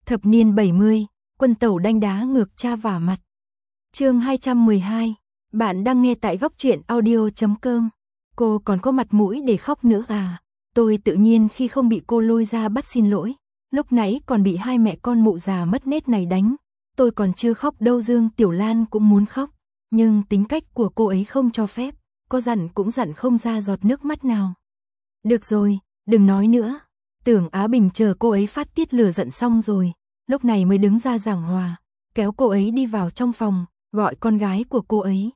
Thập niên 70, quân tẩu đanh đá ngược cha vả mặt. Chương 212, bạn đang nghe tại góc truyện audio.com. Cô còn có mặt mũi để khóc nữa à? Tôi tự nhiên khi không bị cô lôi ra bắt xin lỗi, lúc nãy còn bị hai mẹ con mụ già mất nết này đánh, tôi còn chưa khóc đâu. Dương Tiểu Lan cũng muốn khóc, nhưng tính cách của cô ấy không cho phép, có dặn cũng dặn không ra giọt nước mắt nào. Được rồi, đừng nói nữa. Tưởng Á Bình chờ cô ấy phát tiết lửa giận xong rồi, lúc này mới đứng ra giảng hòa, kéo cô ấy đi vào trong phòng, gọi con gái của cô ấy.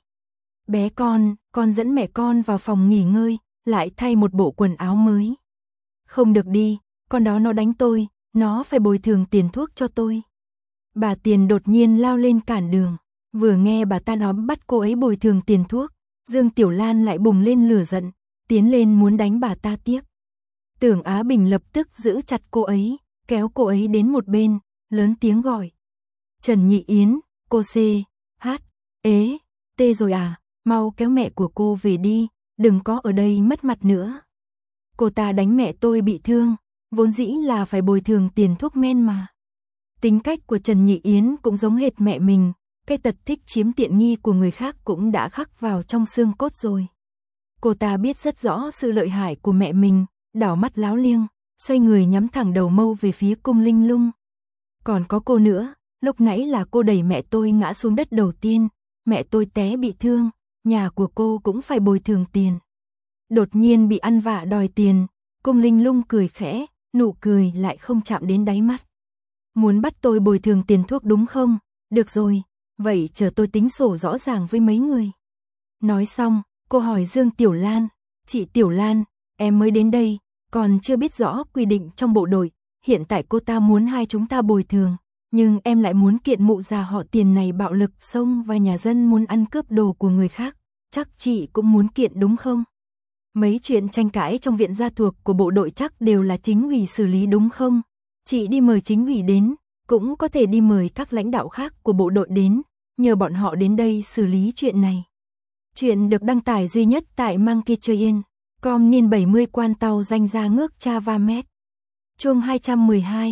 Bé con dẫn mẹ con vào phòng nghỉ ngơi, lại thay một bộ quần áo mới. Không được đi, con đó nó đánh tôi, nó phải bồi thường tiền thuốc cho tôi. Bà Tiền đột nhiên lao lên cản đường, vừa nghe bà ta nói bắt cô ấy bồi thường tiền thuốc, Dương Tiểu Lan lại bùng lên lửa giận, tiến lên muốn đánh bà ta tiếp. Tưởng Á Bình lập tức giữ chặt cô ấy, kéo cô ấy đến một bên, lớn tiếng gọi. Trần Nhị Yến, cô C, H, ế, T rồi à, mau kéo mẹ của cô về đi, đừng có ở đây mất mặt nữa. Cô ta đánh mẹ tôi bị thương, vốn dĩ là phải bồi thường tiền thuốc men mà. Tính cách của Trần Nhị Yến cũng giống hệt mẹ mình, cái tật thích chiếm tiện nghi của người khác cũng đã khắc vào trong xương cốt rồi. Cô ta biết rất rõ sự lợi hại của mẹ mình, đảo mắt láo liêng, xoay người nhắm thẳng đầu mâu về phía Cung Linh Lung. Còn có cô nữa, lúc nãy là cô đẩy mẹ tôi ngã xuống đất đầu tiên, mẹ tôi té bị thương, nhà của cô cũng phải bồi thường tiền. Đột nhiên bị ăn vạ đòi tiền, Cung Linh Lung cười khẽ, nụ cười lại không chạm đến đáy mắt. Muốn bắt tôi bồi thường tiền thuốc đúng không? Được rồi, vậy chờ tôi tính sổ rõ ràng với mấy người. Nói xong, cô hỏi Dương Tiểu Lan, chị Tiểu Lan, em mới đến đây, còn chưa biết rõ quy định trong bộ đội, hiện tại cô ta muốn hai chúng ta bồi thường, nhưng em lại muốn kiện mụ già họ Tiền này bạo lực xông vào nhà dân muốn ăn cướp đồ của người khác, chắc chị cũng muốn kiện đúng không? Mấy chuyện tranh cãi trong viện gia thuộc của bộ đội chắc đều là chính ủy xử lý đúng không? Chị đi mời chính ủy đến, cũng có thể đi mời các lãnh đạo khác của bộ đội đến, nhờ bọn họ đến đây xử lý chuyện này. Chuyện được đăng tải duy nhất tại Monkeychain.com niên 70 quan tàu danh ra ngước cha va mét. Chương 212,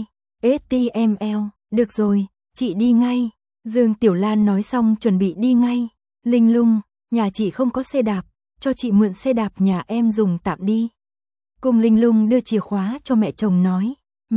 HTML, được rồi, chị đi ngay. Dương Tiểu Lan nói xong chuẩn bị đi ngay. Linh Lung, nhà chị không có xe đạp, cho chị mượn xe đạp nhà em dùng tạm đi. Cung Linh Lung đưa chìa khóa cho mẹ chồng nói,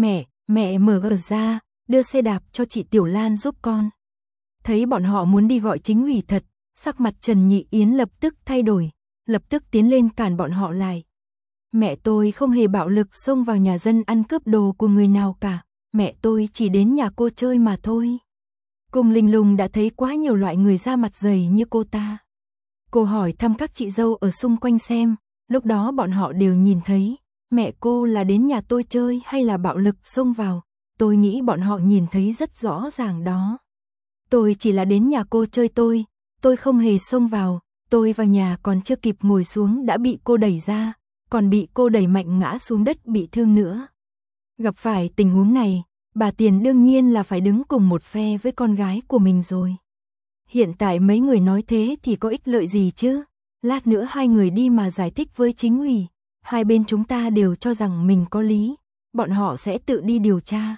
mẹ mở cửa ra, đưa xe đạp cho chị Tiểu Lan giúp con. Thấy bọn họ muốn đi gọi chính ủy thật, sắc mặt Trần Nhị Yến lập tức thay đổi, lập tức tiến lên cản bọn họ lại. Mẹ tôi không hề bạo lực xông vào nhà dân ăn cướp đồ của người nào cả, mẹ tôi chỉ đến nhà cô chơi mà thôi. Cung Linh Lung đã thấy quá nhiều loại người da mặt dày như cô ta. Cô hỏi thăm các chị dâu ở xung quanh xem, lúc đó bọn họ đều nhìn thấy, mẹ cô là đến nhà tôi chơi hay là bạo lực xông vào, tôi nghĩ bọn họ nhìn thấy rất rõ ràng đó. Tôi chỉ là đến nhà cô chơi tôi không hề xông vào, tôi vào nhà còn chưa kịp ngồi xuống đã bị cô đẩy ra, còn bị cô đẩy mạnh ngã xuống đất bị thương nữa. Gặp phải tình huống này, bà Tiền đương nhiên là phải đứng cùng một phe với con gái của mình rồi. Hiện tại mấy người nói thế thì có ích lợi gì chứ? Lát nữa hai người đi mà giải thích với chính ủy, hai bên chúng ta đều cho rằng mình có lý, bọn họ sẽ tự đi điều tra.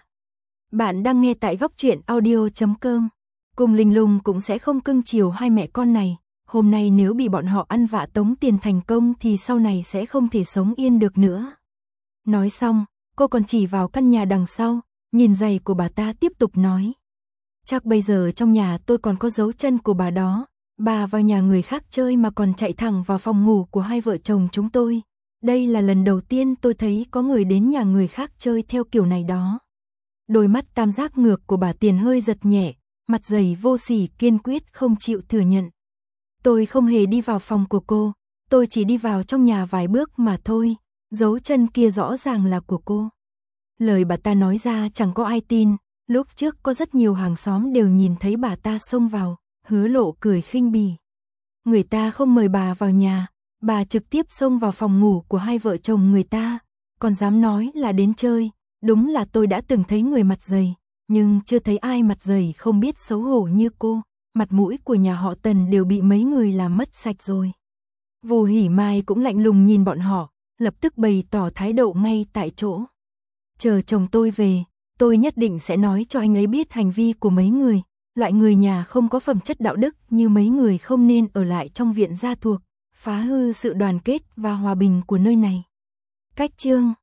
Bạn đang nghe tại góc truyện audio.com. Cung Linh Lung cũng sẽ không cưng chiều hai mẹ con này, hôm nay nếu bị bọn họ ăn vạ tống tiền thành công thì sau này sẽ không thể sống yên được nữa. Nói xong, cô còn chỉ vào căn nhà đằng sau, nhìn giày của bà ta tiếp tục nói. Chắc bây giờ trong nhà tôi còn có dấu chân của bà đó, bà vào nhà người khác chơi mà còn chạy thẳng vào phòng ngủ của hai vợ chồng chúng tôi. Đây là lần đầu tiên tôi thấy có người đến nhà người khác chơi theo kiểu này đó. Đôi mắt tam giác ngược của bà Tiền hơi giật nhẹ, mặt dày vô sỉ kiên quyết không chịu thừa nhận. Tôi không hề đi vào phòng của cô, tôi chỉ đi vào trong nhà vài bước mà thôi, dấu chân kia rõ ràng là của cô. Lời bà ta nói ra chẳng có ai tin, lúc trước có rất nhiều hàng xóm đều nhìn thấy bà ta xông vào, Hứa Lộ cười khinh bỉ. Người ta không mời bà vào nhà, bà trực tiếp xông vào phòng ngủ của hai vợ chồng người ta, còn dám nói là đến chơi, đúng là tôi đã từng thấy người mặt dày, nhưng chưa thấy ai mặt dày không biết xấu hổ như cô, mặt mũi của nhà họ Tần đều bị mấy người làm mất sạch rồi. Vu Hỉ Mai cũng lạnh lùng nhìn bọn họ, lập tức bày tỏ thái độ ngay tại chỗ. Chờ chồng tôi về, Tôi nhất định sẽ nói cho anh ấy biết hành vi của mấy người, loại người nhà không có phẩm chất đạo đức như mấy người không nên ở lại trong viện gia thuộc, phá hư sự đoàn kết và hòa bình của nơi này. Cách chương